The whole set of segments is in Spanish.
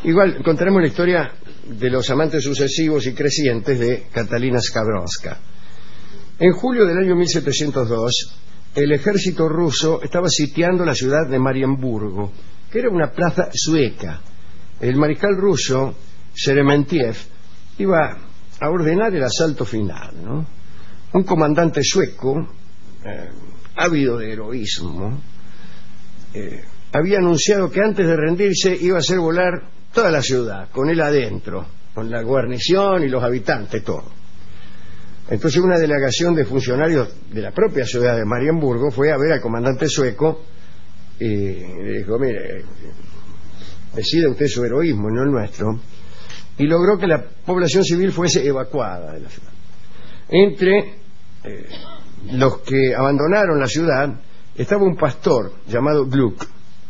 Igual encontraremos la historia de los amantes sucesivos y crecientes de Catalina Skabronska. En julio del año 1702, el ejército ruso estaba sitiando la ciudad de Marienburgo, que era una plaza sueca. El mariscal ruso, Sheremetyev, iba a ordenar el asalto final, ¿no? Un comandante sueco, ávido de heroísmo, había anunciado que antes de rendirse iba a hacer volar toda la ciudad, con él adentro, con la guarnición y los habitantes, todo. Entonces una delegación de funcionarios de la propia ciudad de Marienburgo fue a ver al comandante sueco y le dijo: mire, decida usted su heroísmo y no el nuestro, y logró que la población civil fuese evacuada de la ciudad. Entre los que abandonaron la ciudad estaba un pastor llamado Gluck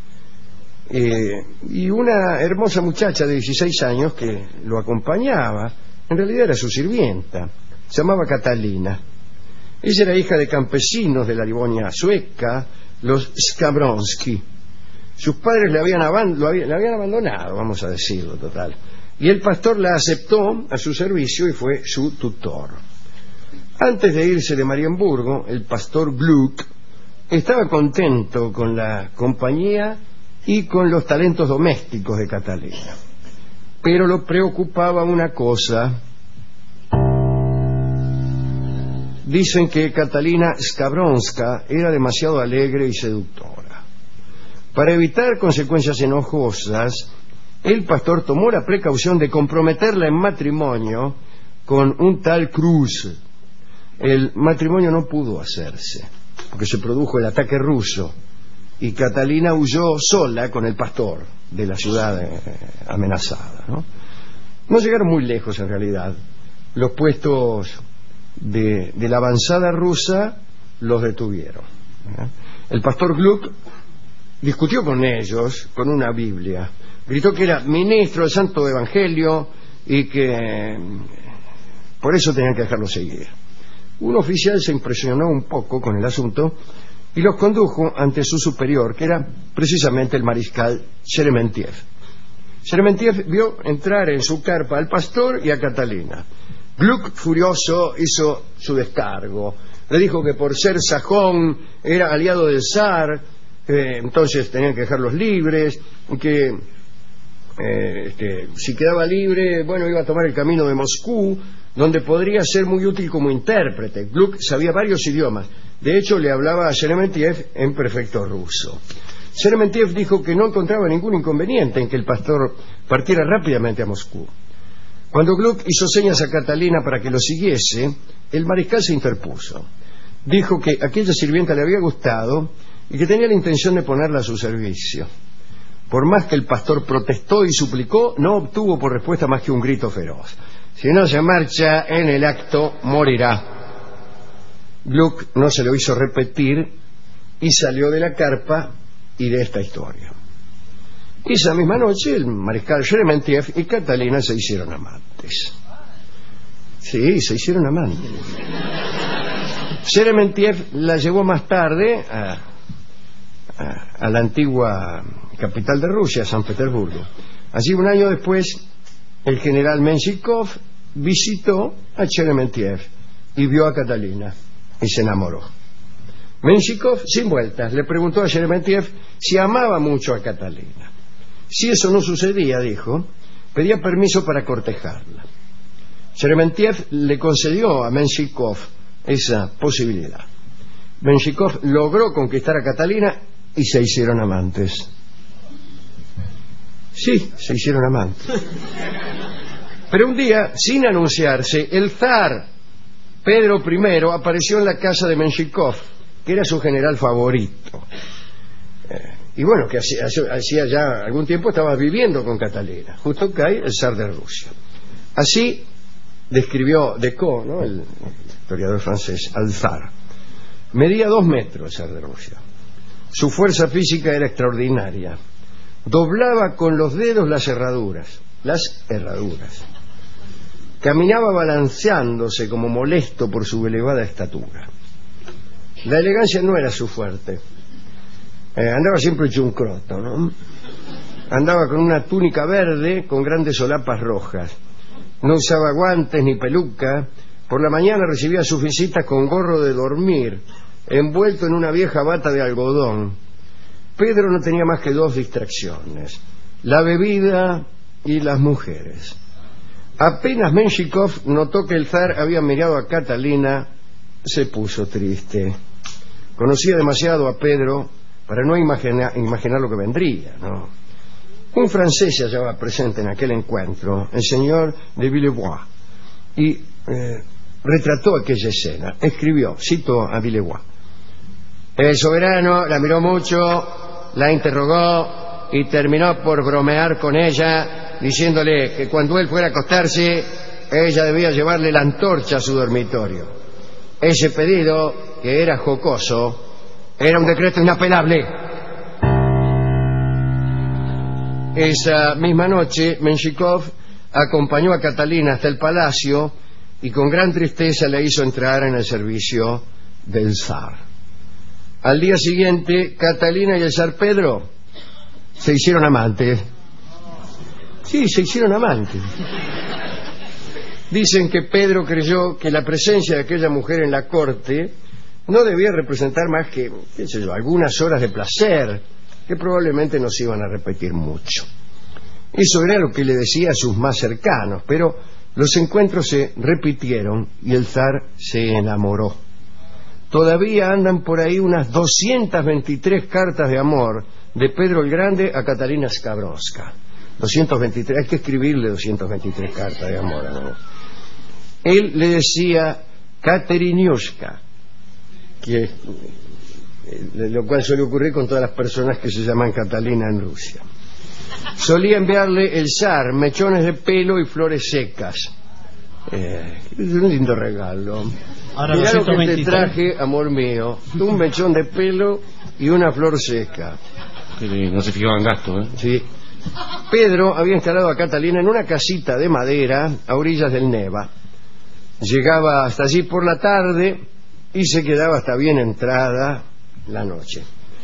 y una hermosa muchacha de 16 años que lo acompañaba. En realidad era su sirvienta, se llamaba Catalina. Ella era hija de campesinos de la Livonia sueca, los Skabronski. Sus padres le habían abandonado, vamos a decirlo, total. Y el pastor la aceptó a su servicio y fue su tutor. Antes de irse de Marienburgo, el pastor Gluck estaba contento con la compañía y con los talentos domésticos de Catalina. Pero lo preocupaba una cosa. Dicen que Catalina Skabronska era demasiado alegre y seductora. Para evitar consecuencias enojosas, el pastor tomó la precaución de comprometerla en matrimonio con un tal Cruz. El matrimonio no pudo hacerse, porque se produjo el ataque ruso, y Catalina huyó sola con el pastor de la ciudad amenazada, ¿no? No llegaron muy lejos, en realidad. Los puestos de la avanzada rusa los detuvieron. El pastor Gluck discutió con ellos con una Biblia. Gritó que era ministro del Santo Evangelio y que por eso tenían que dejarlo seguir. Un oficial se impresionó un poco con el asunto y los condujo ante su superior, que era precisamente el mariscal Sheremetyev. Sheremetyev vio entrar en su carpa al pastor y a Catalina. Gluck, furioso, hizo su descargo. Le dijo que por ser sajón era aliado del zar, entonces tenían que dejarlos libres, que si quedaba libre, bueno, iba a tomar el camino de Moscú, donde podría ser muy útil como intérprete. Gluck sabía varios idiomas. De hecho, le hablaba a Sheremetyev en perfecto ruso. Sheremetyev dijo que no encontraba ningún inconveniente en que el pastor partiera rápidamente a Moscú. Cuando Gluck hizo señas a Catalina para que lo siguiese, el mariscal se interpuso. Dijo que aquella sirvienta le había gustado y que tenía la intención de ponerla a su servicio. Por más que el pastor protestó y suplicó, no obtuvo por respuesta más que un grito feroz: si no se marcha en el acto, morirá. Gluck no se lo hizo repetir y salió de la carpa y de esta historia. Esa misma noche el mariscal Sheremetyev y Catalina se hicieron amantes. Sí, se hicieron amantes. Sheremetyev la llevó más tarde a la antigua capital de Rusia, San Petersburgo. Allí, un año después, el general Menshikov visitó a Sheremetyev y vio a Catalina y se enamoró. Menshikov, sin vueltas, le preguntó a Sheremetyev si amaba mucho a Catalina. Si eso no sucedía, dijo, pedía permiso para cortejarla. Sheremetyev le concedió a Menshikov esa posibilidad. Menshikov logró conquistar a Catalina y se hicieron amantes. Sí, se hicieron amantes. Pero un día, sin anunciarse, el zar Pedro I apareció en la casa de Menshikov, que era su general favorito. Y bueno, que hacía ya algún tiempo estaba viviendo con Catalina. Justo cae el zar de Rusia. Así describió Decaux, ¿no?, el historiador francés, al zar. Medía 2 metros el zar de Rusia. Su fuerza física era extraordinaria. Doblaba con los dedos las herraduras. Caminaba balanceándose como molesto por su elevada estatura. La elegancia no era su fuerte. Andaba siempre hecho un croto, ¿no? Andaba con una túnica verde con grandes solapas rojas. No usaba guantes ni peluca. Por la mañana recibía sus visitas con gorro de dormir, envuelto en una vieja bata de algodón. Pedro no tenía más que dos distracciones: la bebida y las mujeres. Apenas Menshikov notó que el zar había mirado a Catalina, se puso triste. Conocía demasiado a Pedro para no imaginar lo que vendría, ¿no? Un francés se hallaba presente en aquel encuentro, el señor de Villebois, y retrató aquella escena. Escribió, cito a Villebois: el soberano la miró mucho, la interrogó y terminó por bromear con ella, diciéndole que cuando él fuera a acostarse, ella debía llevarle la antorcha a su dormitorio. Ese pedido, que era jocoso, era un decreto inapelable. Esa misma noche, Menshikov acompañó a Catalina hasta el palacio y con gran tristeza le hizo entrar en el servicio del zar. Al día siguiente, Catalina y el zar Pedro se hicieron amantes. Sí, se hicieron amantes. Dicen que Pedro creyó que la presencia de aquella mujer en la corte no debía representar más que, qué sé yo, algunas horas de placer que probablemente no se iban a repetir mucho. Eso era lo que le decía a sus más cercanos, pero los encuentros se repitieron y el zar se enamoró. Todavía andan por ahí unas 223 cartas de amor de Pedro el Grande a Catalina Skavronska. 223, hay que escribirle 223 cartas de amor, ¿no? Él le decía Kateriniushka, que lo cual suele ocurrir con todas las personas que se llaman Catalina en Rusia. Solía enviarle el zar mechones de pelo y flores secas. Es un lindo regalo. Ahora mirá lo que 223. te traje, amor mío: un mechón de pelo y una flor seca. No se fijaba en gasto, ¿eh? Sí. Pedro había instalado a Catalina en una casita de madera a orillas del Neva. Llegaba hasta allí por la tarde y se quedaba hasta bien entrada la noche.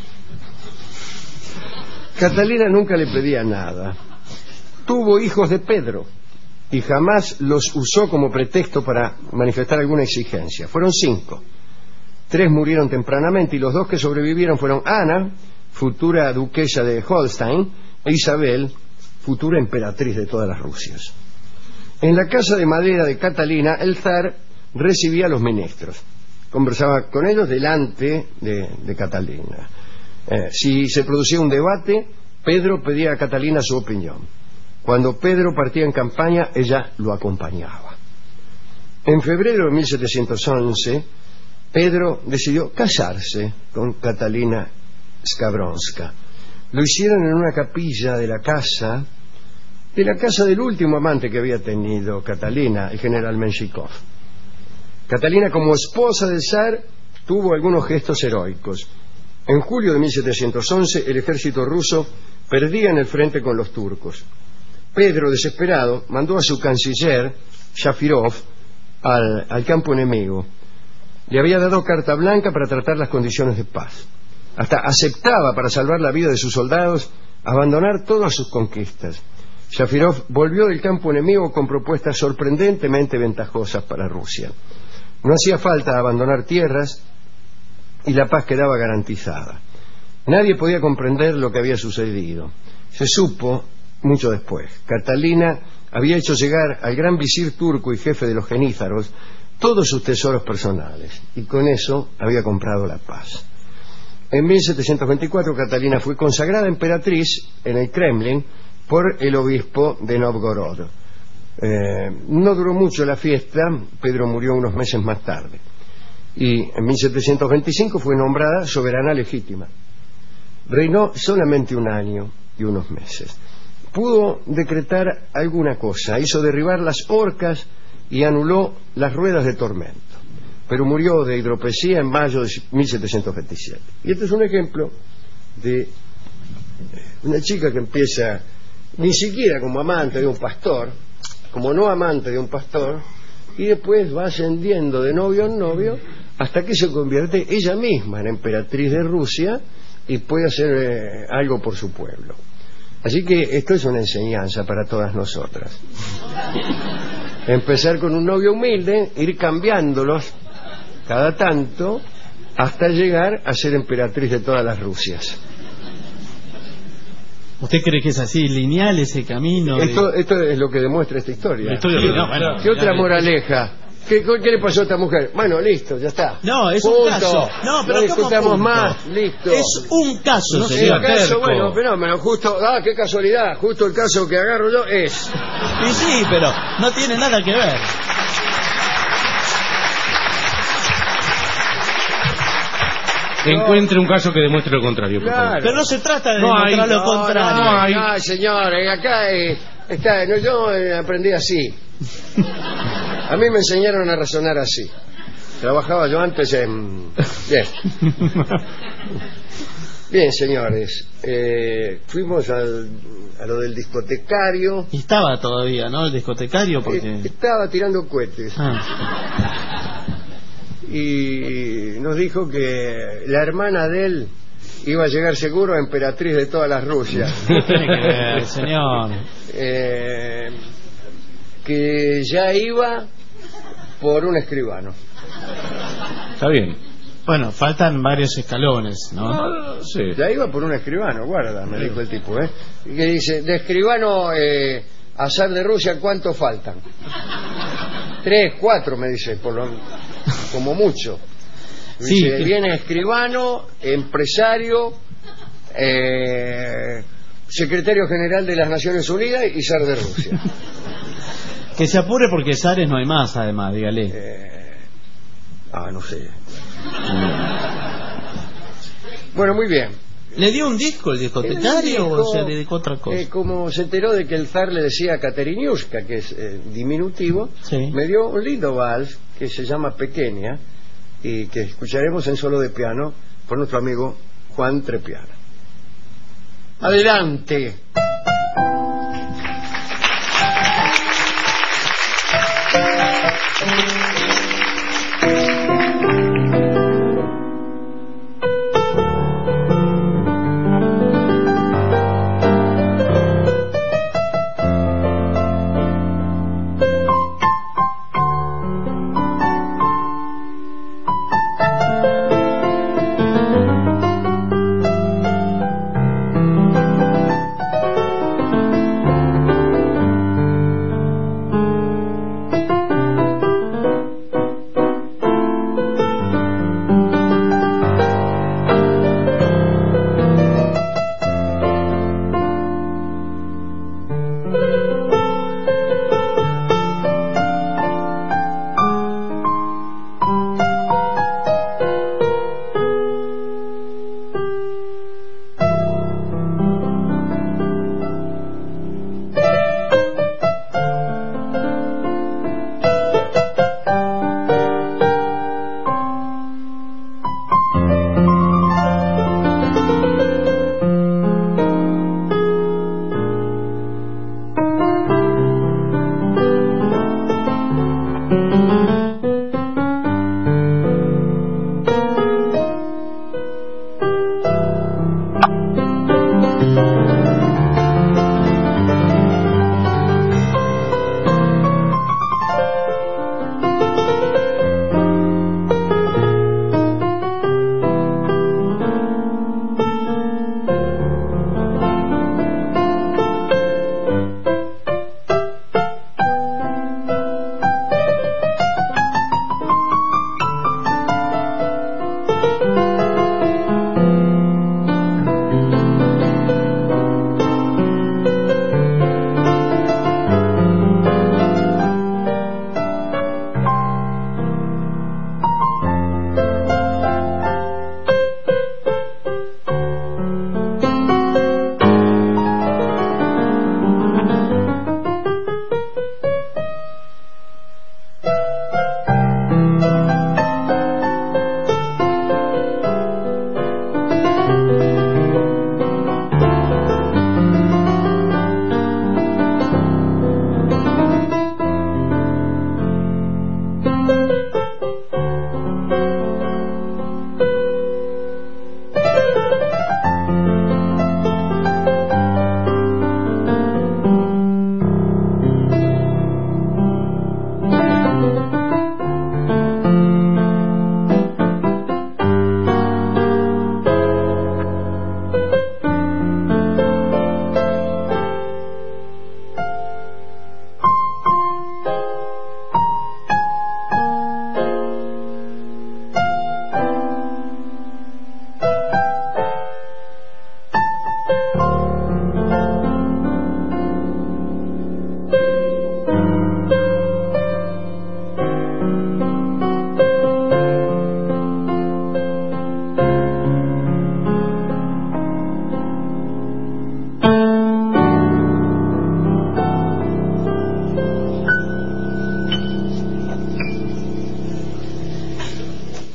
Catalina nunca le pedía nada. Tuvo hijos de Pedro y jamás los usó como pretexto para manifestar alguna exigencia. Fueron 5. 3 murieron tempranamente y los 2 que sobrevivieron fueron Ana, futura duquesa de Holstein, e Isabel, futura emperatriz de todas las Rusias. En la casa de madera de Catalina, el zar recibía a los ministros. Conversaba con ellos delante de Catalina. Si se producía un debate, Pedro pedía a Catalina su opinión. Cuando Pedro partía en campaña, ella lo acompañaba. En febrero de 1711, Pedro decidió casarse con Catalina Skavronska. Lo hicieron en una capilla de la casa del último amante que había tenido Catalina, el general Menshikov. Catalina, como esposa del zar, tuvo algunos gestos heroicos. En julio de 1711, el ejército ruso perdía en el frente con los turcos. Pedro, desesperado, mandó a su canciller, Shafirov, al campo enemigo. Le había dado carta blanca para tratar las condiciones de paz. Hasta aceptaba, para salvar la vida de sus soldados, abandonar todas sus conquistas. Shafirov volvió del campo enemigo con propuestas sorprendentemente ventajosas para Rusia. No hacía falta abandonar tierras y la paz quedaba garantizada. Nadie podía comprender lo que había sucedido. Se supo mucho después. Catalina había hecho llegar al gran visir turco y jefe de los genízaros todos sus tesoros personales y con eso había comprado la paz. En 1724 Catalina fue consagrada emperatriz en el Kremlin por el obispo de Novgorod. No duró mucho la fiesta. Pedro murió unos meses más tarde y en 1725 fue nombrada soberana legítima. Reinó solamente 1 año y unos meses. Pudo decretar alguna cosa, hizo derribar las horcas y anuló las ruedas de tormento, pero murió de hidropesía en mayo de 1727. Y este es un ejemplo de una chica que empieza ni siquiera como amante de un pastor, como no amante de un pastor, y después va ascendiendo de novio en novio hasta que se convierte ella misma en emperatriz de Rusia y puede hacer algo por su pueblo. Así que esto es una enseñanza para todas nosotras. Empezar con un novio humilde, ir cambiándolos cada tanto hasta llegar a ser emperatriz de todas las Rusias. ¿Usted cree que es así, lineal ese camino? Esto es lo que demuestra esta historia. Bueno, ¿Qué otra moraleja? ¿Qué le pasó a esta mujer? Bueno, listo, ya está. No, es punto. un caso. No, pero no ¿cómo discutamos punto? más, listo. Es un caso, No, señor. el caso, bueno, fenómeno, justo, qué casualidad, justo el caso que agarro yo es. Y sí, pero no tiene nada que ver. Encuentre un caso que demuestre lo contrario, por favor. Claro. Pero no se trata de No hay, demostrar lo contrario. No, señor, acá está, no, yo aprendí así. A mí me enseñaron a razonar así. Trabajaba yo antes en... Bien. Bien, señores. Fuimos a lo del discotecario. Y estaba todavía, ¿no? El discotecario, porque... Estaba tirando cohetes. Y nos dijo que la hermana de él iba a llegar seguro a emperatriz de todas las Rusias. ¿Qué tiene que ver, señor? Que ya iba por un escribano. Está bien. Bueno, faltan varios escalones, ¿no? Sí. Ya iba por un escribano, guarda, me dijo el tipo, y que dice, de escribano a zar de Rusia, ¿cuántos faltan? 3, 4, me dice, como mucho. Sí, Dice, viene escribano, empresario, secretario general de las Naciones Unidas y zar de Rusia. Que se apure porque zares no hay más, además, dígale. No sé. Bueno, muy bien. ¿Le dio un disco el discotecario o se dedicó a otra cosa? Como se enteró de que el zar le decía Kateriniushka, que es diminutivo, Sí. me dio un lindo vals que se llama Pequeña y que escucharemos en solo de piano por nuestro amigo Juan Trepiano. Adelante.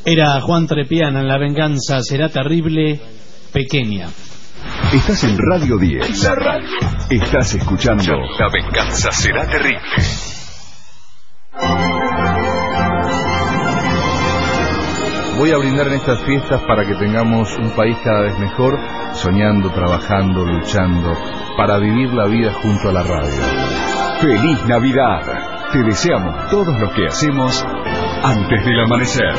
Era Juan Trepiana en La venganza será terrible, pequeña. Estás en Radio 10. La radio. Estás escuchando La venganza será terrible. Voy a brindar en estas fiestas para que tengamos un país cada vez mejor, soñando, trabajando, luchando, para vivir la vida junto a la radio. ¡Feliz Navidad! Te deseamos todos los que hacemos antes del amanecer.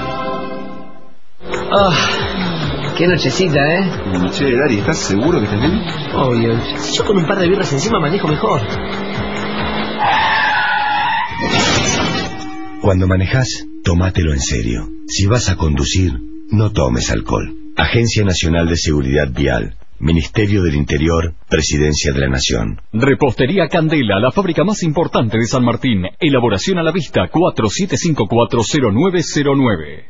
Qué nochecita, ¿eh? Che, Dari, ¿estás seguro que estás bien? Obvio. Si yo con un par de birras encima manejo mejor. Cuando manejás, tómatelo en serio. Si vas a conducir, no tomes alcohol. Agencia Nacional de Seguridad Vial, Ministerio del Interior, Presidencia de la Nación. Repostería Candela, la fábrica más importante de San Martín. Elaboración a la vista, 47540909.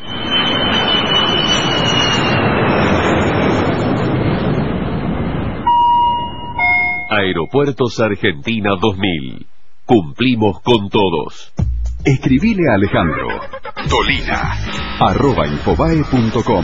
Aeropuertos Argentina 2000. Cumplimos con todos. Escribile a Alejandro Dolina@infobae.com.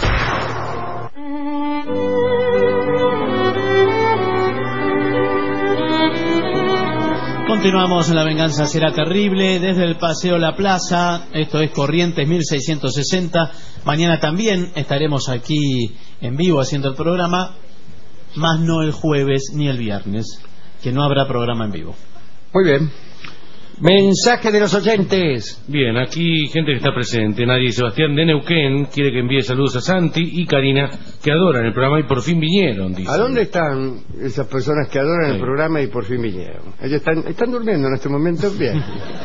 Continuamos en La venganza será terrible desde el Paseo La Plaza. Esto es Corrientes 1660. Mañana también estaremos aquí en vivo haciendo el programa, más no el jueves ni el viernes, que no habrá programa en vivo. Muy bien. Mensaje de los oyentes. Bien, aquí gente que está presente. Nadie Sebastián de Neuquén quiere que envíe saludos a Santi y Karina, que adoran el programa y por fin vinieron, dice. ¿A dónde están esas personas que adoran el programa y por fin vinieron? Ellos están durmiendo en este momento. Bien.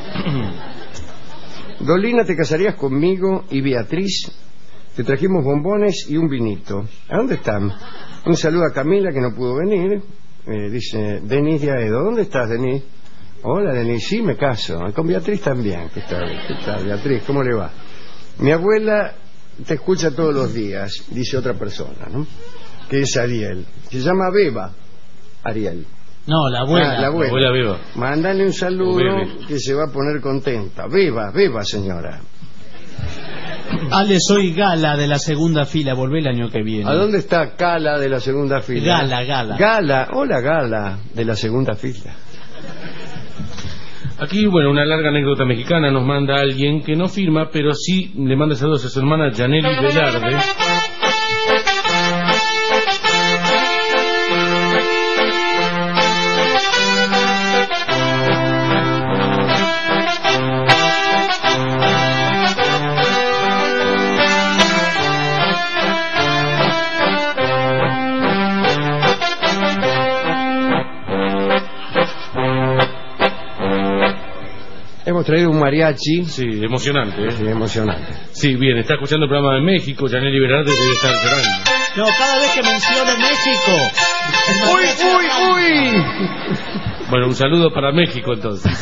Dolina, te casarías conmigo y Beatriz. Te trajimos bombones y un vinito. ¿A dónde están? Un saludo a Camila, que no pudo venir. Dice Denis de Aedo. ¿Dónde estás, Denis? Hola, Denis. Sí, me caso. Con Beatriz también. ¿Qué tal, Beatriz? ¿Cómo le va? Mi abuela te escucha todos los días, dice otra persona, ¿no? Que es Ariel. Se llama Beba. Ariel. No, la abuela. La abuela Beba. Mándale un saludo que se va a poner contenta. Beba, señora. Ale, soy Gala de la segunda fila, volvé el año que viene. ¿A dónde está Cala de la segunda fila? Gala. Hola, Gala de la segunda fila. Aquí, bueno, una larga anécdota mexicana nos manda alguien que no firma, pero sí le manda saludos a su hermana Yaneli Velarde. Hemos traído un mariachi. Sí, emocionante, ¿eh? Sí, emocionante. Sí, bien, está escuchando el programa de México, Yaneli Velarde debe estar llorando. No, cada vez que mencione México. ¡Uy! Bueno, un saludo para México entonces.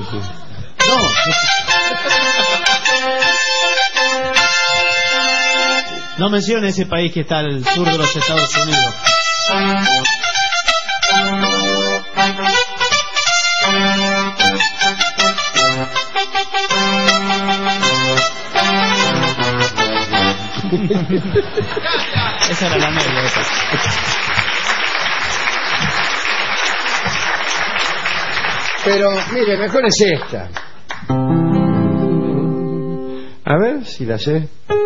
No mencione ese país que está al sur de los Estados Unidos. Esa era la anécdota. Pero, mire, mejor es esta. A ver si la sé.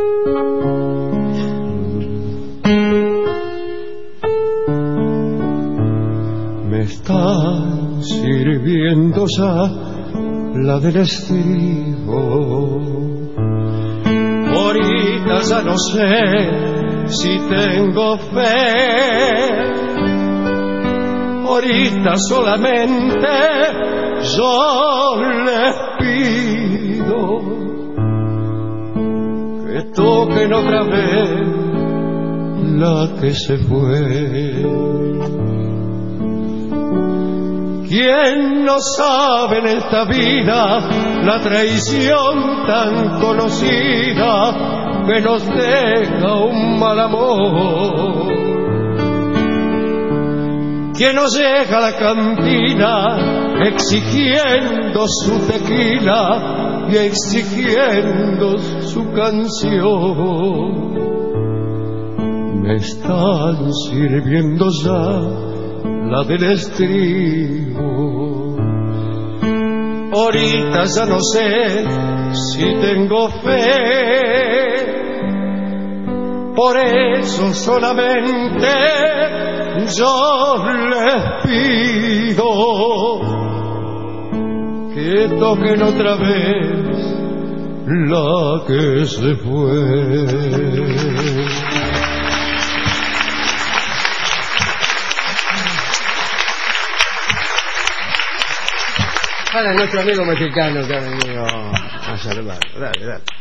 Me está sirviendo ya la del estío. Ahorita ya no sé si tengo fe. Ahorita solamente yo les pido que toquen otra vez la que se fue. ¿Quién no sabe en esta vida la traición tan conocida que nos deja un mal amor? ¿Quién nos llega a la cantina exigiendo su tequila y exigiendo su canción. Me están sirviendo ya la del estribo. Ahorita ya no sé si tengo fe, por eso solamente yo les pido que toquen otra vez la que se fue. Para nuestro amigo mexicano que ha venido a saludar. Dale, dale.